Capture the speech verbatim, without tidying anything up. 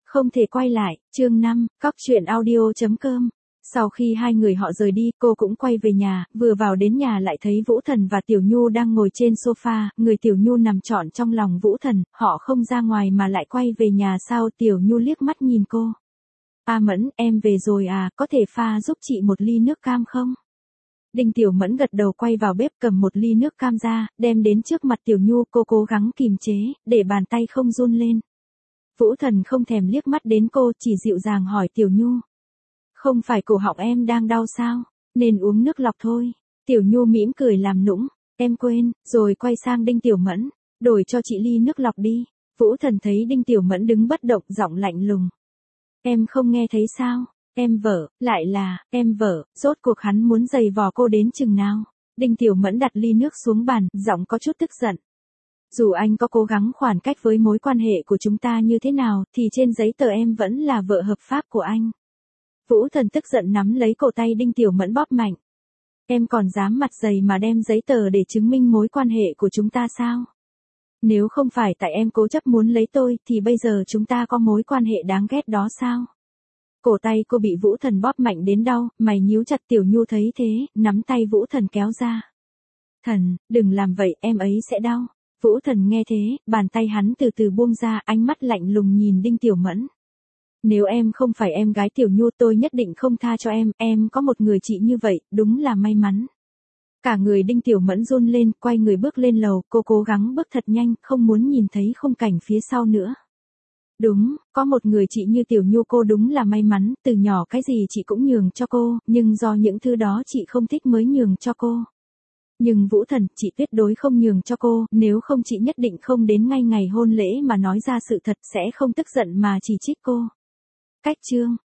Không thể quay lại, chương năm, cóc truyện audio chấm com. Sau khi hai người họ rời đi, cô cũng quay về nhà, vừa vào đến nhà lại thấy Vũ Thần và Tiểu Nhu đang ngồi trên sofa, người Tiểu Nhu nằm trọn trong lòng Vũ Thần, họ không ra ngoài mà lại quay về nhà sao? Tiểu Nhu liếc mắt nhìn cô. A Mẫn, em về rồi à, có thể pha giúp chị một ly nước cam không? Đinh Tiểu Mẫn gật đầu quay vào bếp cầm một ly nước cam ra, đem đến trước mặt Tiểu Nhu, cô cố gắng kìm chế, để bàn tay không run lên. Vũ Thần không thèm liếc mắt đến cô, chỉ dịu dàng hỏi Tiểu Nhu. Không phải cổ họng em đang đau sao, nên uống nước lọc thôi. Tiểu Nhu mỉm cười làm nũng, em quên, rồi quay sang Đinh Tiểu Mẫn, đổi cho chị ly nước lọc đi. Vũ Thần thấy Đinh Tiểu Mẫn đứng bất động, giọng lạnh lùng. Em không nghe thấy sao, em vợ, lại là, em vợ, rốt cuộc hắn muốn giày vò cô đến chừng nào. Đinh Tiểu Mẫn đặt ly nước xuống bàn, giọng có chút tức giận. Dù anh có cố gắng khoảng cách với mối quan hệ của chúng ta như thế nào, thì trên giấy tờ em vẫn là vợ hợp pháp của anh. Vũ Thần tức giận nắm lấy cổ tay Đinh Tiểu Mẫn bóp mạnh. Em còn dám mặt dày mà đem giấy tờ để chứng minh mối quan hệ của chúng ta sao? Nếu không phải tại em cố chấp muốn lấy tôi, thì bây giờ chúng ta có mối quan hệ đáng ghét đó sao? Cổ tay cô bị Vũ Thần bóp mạnh đến đau, mày nhíu chặt. Tiểu Nhu thấy thế, nắm tay Vũ Thần kéo ra. Thần, đừng làm vậy, em ấy sẽ đau. Vũ Thần nghe thế, bàn tay hắn từ từ buông ra, ánh mắt lạnh lùng nhìn Đinh Tiểu Mẫn. Nếu em không phải em gái Tiểu Nhu, tôi nhất định không tha cho em, em có một người chị như vậy, đúng là may mắn. Cả người Đinh Tiểu Mẫn run lên, quay người bước lên lầu, cô cố gắng bước thật nhanh, không muốn nhìn thấy khung cảnh phía sau nữa. Đúng, có một người chị như Tiểu Nhu cô đúng là may mắn, từ nhỏ cái gì chị cũng nhường cho cô, nhưng do những thứ đó chị không thích mới nhường cho cô. Nhưng Vũ Thần, chị tuyệt đối không nhường cho cô, nếu không chị nhất định không đến ngay ngày hôn lễ mà nói ra sự thật, sẽ không tức giận mà chỉ trích cô. Cách chương